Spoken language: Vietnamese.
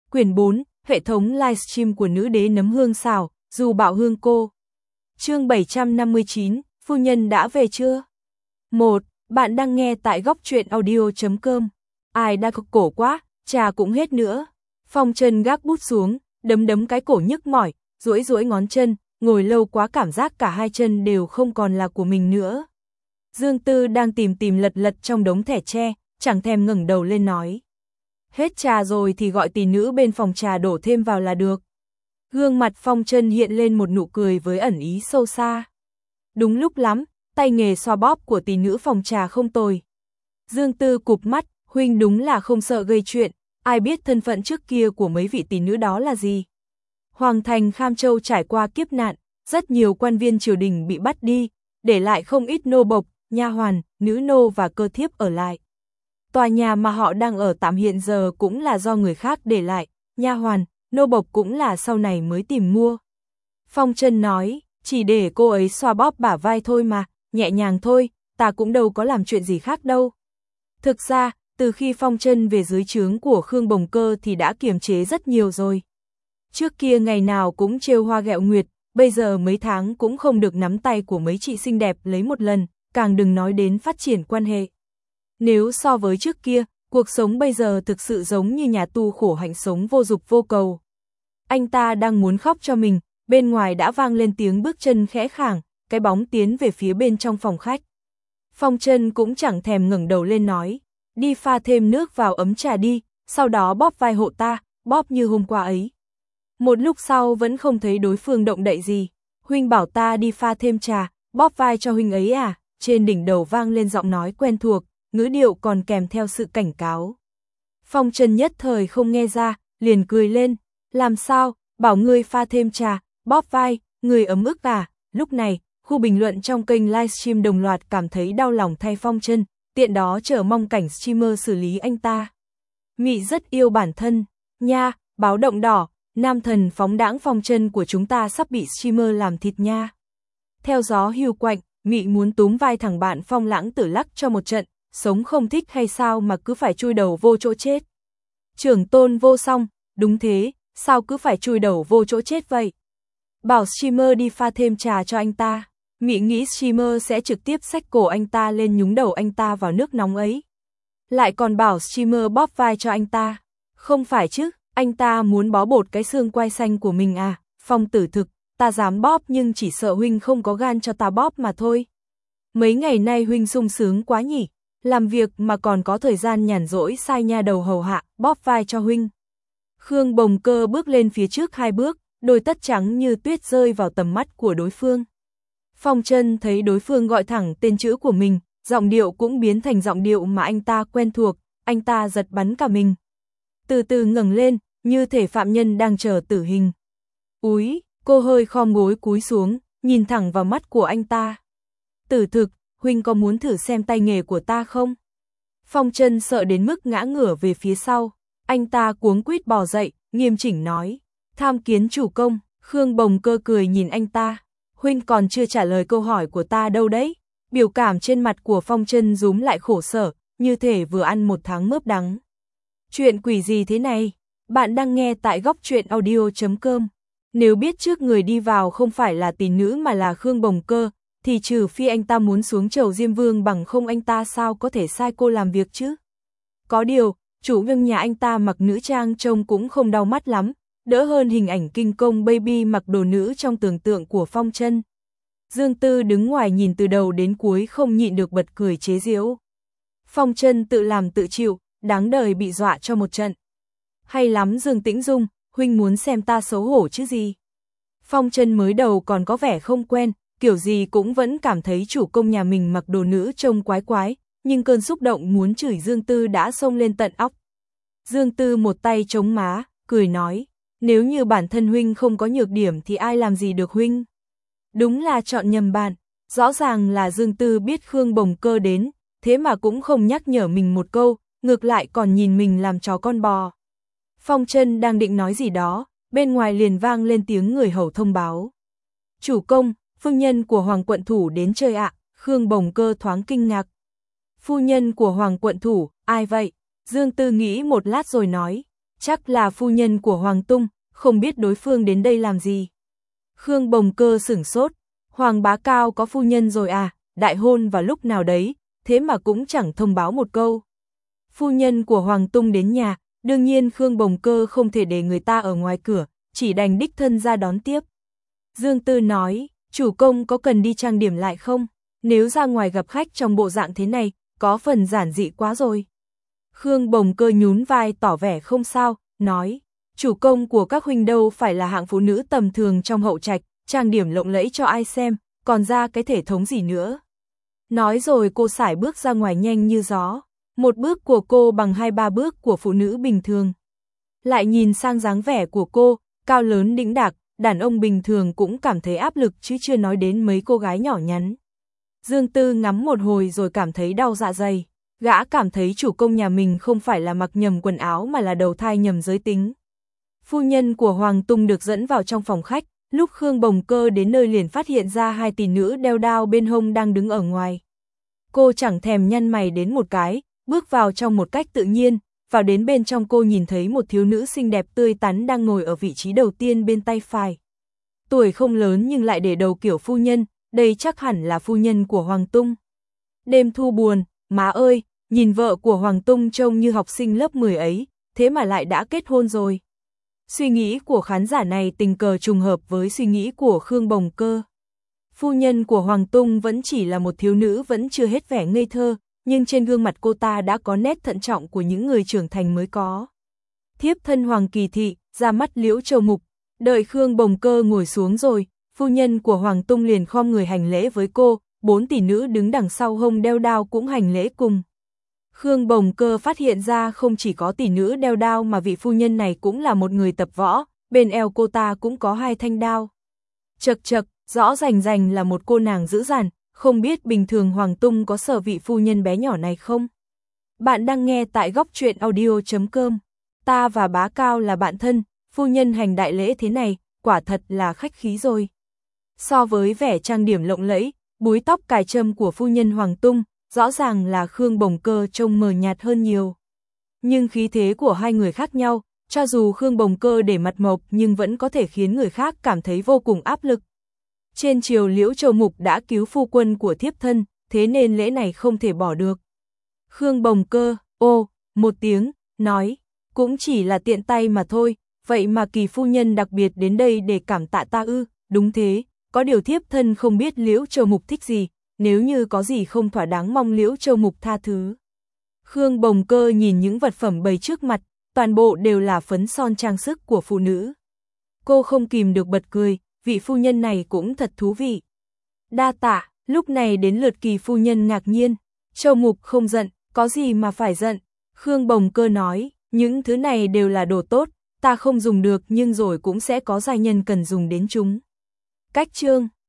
Quyển 4, hệ thống livestream của nữ đế nấm hương xào, dù bạo hương cô. Chương 759, phu nhân đã về chưa? 1. Bạn đang nghe tại góc truyện audio.com. Ai đã cực cổ quá, trà cũng hết nữa. Phong Trân gác bút xuống, đấm cái cổ nhức mỏi, duỗi ngón chân, ngồi lâu quá cảm giác cả hai chân đều không còn là của mình nữa. Dương Tư đang tìm lật trong đống thẻ tre, chẳng thèm ngẩng đầu lên nói. Hết trà rồi thì gọi tỷ nữ bên phòng trà đổ thêm vào là được. Gương mặt Phong Trân hiện lên một nụ cười với ẩn ý sâu xa. Đúng lúc lắm, tay nghề xoa bóp của tỷ nữ phòng trà không tồi. Dương Tư cụp mắt, huynh đúng là không sợ gây chuyện, ai biết thân phận trước kia của mấy vị tỷ nữ đó là gì. Hoàng thành Kham Châu trải qua kiếp nạn, rất nhiều quan viên triều đình bị bắt đi, để lại không ít nô bộc, nha hoàn, nữ nô và cơ thiếp ở lại. Tòa nhà mà họ đang ở tạm hiện giờ cũng là do người khác để lại, nha hoàn, nô bộc cũng là sau này mới tìm mua. Phong Trân nói, chỉ để cô ấy xoa bóp bả vai thôi mà, nhẹ nhàng thôi, ta cũng đâu có làm chuyện gì khác đâu. Thực ra, từ khi Phong Trân về dưới trướng của Khương Bồng Cơ thì đã kiềm chế rất nhiều rồi. Trước kia ngày nào cũng trêu hoa ghẹo nguyệt, bây giờ mấy tháng cũng không được nắm tay của mấy chị xinh đẹp lấy một lần, càng đừng nói đến phát triển quan hệ. Nếu so với trước kia, cuộc sống bây giờ thực sự giống như nhà tu khổ hạnh sống vô dục vô cầu. Anh ta đang muốn khóc cho mình, bên ngoài đã vang lên tiếng bước chân khẽ khàng, cái bóng tiến về phía bên trong phòng khách. Phong Trân cũng chẳng thèm ngẩng đầu lên nói, đi pha thêm nước vào ấm trà đi, sau đó bóp vai hộ ta, bóp như hôm qua ấy. Một lúc sau vẫn không thấy đối phương động đậy gì, huynh bảo ta đi pha thêm trà, bóp vai cho huynh ấy à, trên đỉnh đầu vang lên giọng nói quen thuộc, ngữ điệu còn kèm theo sự cảnh cáo. Phong Trân nhất thời không nghe ra, liền cười lên, làm sao, bảo ngươi pha thêm trà, bóp vai, người ấm ức à. Lúc này, khu bình luận trong kênh livestream đồng loạt cảm thấy đau lòng thay Phong Trân, tiện đó chờ mong cảnh streamer xử lý anh ta. Mị rất yêu bản thân, nha, báo động đỏ, nam thần phóng đãng Phong Trân của chúng ta sắp bị streamer làm thịt nha. Theo gió hiu quạnh, Mị muốn túm vai thằng bạn Phong Lãng Tử lắc cho một trận, sống không thích hay sao mà cứ phải chui đầu vô chỗ chết. Trưởng tôn vô song, đúng thế, sao cứ phải chui đầu vô chỗ chết vậy? Bảo streamer đi pha thêm trà cho anh ta, Mị nghĩ streamer sẽ trực tiếp xách cổ anh ta lên nhúng đầu anh ta vào nước nóng ấy. Lại còn bảo streamer bóp vai cho anh ta, không phải chứ, anh ta muốn bó bột cái xương quai xanh của mình à, Phong Tử thực, ta dám bóp nhưng chỉ sợ huynh không có gan cho ta bóp mà thôi. Mấy ngày nay huynh sung sướng quá nhỉ, làm việc mà còn có thời gian nhàn rỗi sai nha đầu hầu hạ, bóp vai cho huynh. Khương Bồng Cơ bước lên phía trước 2 bước, đôi tất trắng như tuyết rơi vào tầm mắt của đối phương. Phong Trân thấy đối phương gọi thẳng tên chữ của mình, giọng điệu cũng biến thành giọng điệu mà anh ta quen thuộc, anh ta giật bắn cả mình. Từ từ ngẩng lên, như thể phạm nhân đang chờ tử hình. Úi, cô hơi khom gối cúi xuống, nhìn thẳng vào mắt của anh ta. Tử thực, huynh có muốn thử xem tay nghề của ta không? Phong Trân sợ đến mức ngã ngửa về phía sau, anh ta cuống quýt bò dậy, nghiêm chỉnh nói, tham kiến chủ công. Khương Bồng Cơ cười nhìn anh ta, huynh còn chưa trả lời câu hỏi của ta đâu đấy. Biểu cảm trên mặt của Phong Trân rúm lại khổ sở, như thể vừa ăn 1 tháng mướp đắng. Chuyện quỷ gì thế này? Bạn đang nghe tại góc truyện audio.com. Nếu biết trước người đi vào không phải là tỷ nữ mà là Khương Bồng Cơ, thì trừ phi anh ta muốn xuống chầu Diêm Vương, bằng không anh ta sao có thể sai cô làm việc chứ? Có điều, chủ nhân nhà anh ta mặc nữ trang trông cũng không đau mắt lắm, đỡ hơn hình ảnh kinh công baby mặc đồ nữ trong tưởng tượng của Phong Trân. Dương Tư đứng ngoài nhìn từ đầu đến cuối không nhịn được bật cười chế giễu. Phong Trân tự làm tự chịu, đáng đời bị dọa cho một trận. Hay lắm Dương Tĩnh Dung, huynh muốn xem ta xấu hổ chứ gì? Phong Trân mới đầu còn có vẻ không quen, kiểu gì cũng vẫn cảm thấy chủ công nhà mình mặc đồ nữ trông quái quái, nhưng cơn xúc động muốn chửi Dương Tư đã xông lên tận óc. Dương Tư một tay chống má, cười nói, nếu như bản thân huynh không có nhược điểm thì ai làm gì được huynh? Đúng là chọn nhầm bạn, rõ ràng là Dương Tư biết Khương Bồng Cơ đến, thế mà cũng không nhắc nhở mình một câu, ngược lại còn nhìn mình làm chó con bò. Phong Trân đang định nói gì đó, bên ngoài liền vang lên tiếng người hầu thông báo. Chủ công, phu nhân của Hoàng quận thủ đến chơi ạ. Khương Bồng Cơ thoáng kinh ngạc. Phu nhân của Hoàng quận thủ, ai vậy? Dương Tư nghĩ một lát rồi nói, chắc là phu nhân của Hoàng Tung, không biết đối phương đến đây làm gì. Khương Bồng Cơ sửng sốt, Hoàng Bá Cao có phu nhân rồi à, đại hôn vào lúc nào đấy, thế mà cũng chẳng thông báo một câu. Phu nhân của Hoàng Tung đến nhà, đương nhiên Khương Bồng Cơ không thể để người ta ở ngoài cửa, chỉ đành đích thân ra đón tiếp. Dương Tư nói, chủ công có cần đi trang điểm lại không? Nếu ra ngoài gặp khách trong bộ dạng thế này, có phần giản dị quá rồi. Khương Bồng Cơ nhún vai tỏ vẻ không sao, nói, chủ công của các huynh đâu phải là hạng phụ nữ tầm thường trong hậu trạch, trang điểm lộng lẫy cho ai xem, còn ra cái thể thống gì nữa. Nói rồi cô sải bước ra ngoài nhanh như gió, một bước của cô bằng 2-3 bước của phụ nữ bình thường. Lại nhìn sang dáng vẻ của cô, cao lớn đĩnh đạc, đàn ông bình thường cũng cảm thấy áp lực chứ chưa nói đến mấy cô gái nhỏ nhắn. Dương Tư ngắm một hồi rồi cảm thấy đau dạ dày, gã cảm thấy chủ công nhà mình không phải là mặc nhầm quần áo mà là đầu thai nhầm giới tính. Phu nhân của Hoàng Tung được dẫn vào trong phòng khách, lúc Khương Bồng Cơ đến nơi liền phát hiện ra 2 tỷ nữ đeo đao bên hông đang đứng ở ngoài. Cô chẳng thèm nhăn mày đến một cái, bước vào trong một cách tự nhiên, vào đến bên trong cô nhìn thấy một thiếu nữ xinh đẹp tươi tắn đang ngồi ở vị trí đầu tiên bên tay phải. Tuổi không lớn nhưng lại để đầu kiểu phu nhân, đây chắc hẳn là phu nhân của Hoàng Tung. Đêm thu buồn, má ơi, nhìn vợ của Hoàng Tung trông như học sinh lớp 10 ấy, thế mà lại đã kết hôn rồi. Suy nghĩ của khán giả này tình cờ trùng hợp với suy nghĩ của Khương Bồng Cơ. Phu nhân của Hoàng Tung vẫn chỉ là một thiếu nữ vẫn chưa hết vẻ ngây thơ, nhưng trên gương mặt cô ta đã có nét thận trọng của những người trưởng thành mới có. Thiếp thân Hoàng Kỳ Thị, ra mắt Liễu Châu Mục, đợi Khương Bồng Cơ ngồi xuống rồi, phu nhân của Hoàng Tung liền khom người hành lễ với cô, 4 tỷ nữ đứng đằng sau hông đeo đao cũng hành lễ cùng. Khương Bồng Cơ phát hiện ra không chỉ có tỷ nữ đeo đao mà vị phu nhân này cũng là một người tập võ, bên eo cô ta cũng có 2 thanh đao. Chậc chậc, rõ rành rành là một cô nàng dữ dằn, không biết bình thường Hoàng Tung có sợ vị phu nhân bé nhỏ này không? Bạn đang nghe tại góc truyện audio.com. Ta và Bá Cao là bạn thân, phu nhân hành đại lễ thế này, quả thật là khách khí rồi. So với vẻ trang điểm lộng lẫy, búi tóc cài trâm của phu nhân Hoàng Tung, rõ ràng là Khương Bồng Cơ trông mờ nhạt hơn nhiều. Nhưng khí thế của hai người khác nhau, cho dù Khương Bồng Cơ để mặt mộc nhưng vẫn có thể khiến người khác cảm thấy vô cùng áp lực. Trên triều Liễu Châu Mục đã cứu phu quân của thiếp thân, thế nên lễ này không thể bỏ được. Khương Bồng Cơ, ô, một tiếng, nói, cũng chỉ là tiện tay mà thôi, vậy mà Kỳ phu nhân đặc biệt đến đây để cảm tạ ta ư? Đúng thế, có điều thiếp thân không biết Liễu Châu Mục thích gì, nếu như có gì không thỏa đáng mong Liễu Châu Mục tha thứ. Khương Bồng Cơ nhìn những vật phẩm bày trước mặt, toàn bộ đều là phấn son trang sức của phụ nữ. Cô không kìm được bật cười, vị phu nhân này cũng thật thú vị. Đa tạ, lúc này đến lượt Kỳ phu nhân ngạc nhiên. Châu Mục không giận, có gì mà phải giận. Khương Bồng Cơ nói, những thứ này đều là đồ tốt, ta không dùng được nhưng rồi cũng sẽ có giai nhân cần dùng đến chúng. Cách chương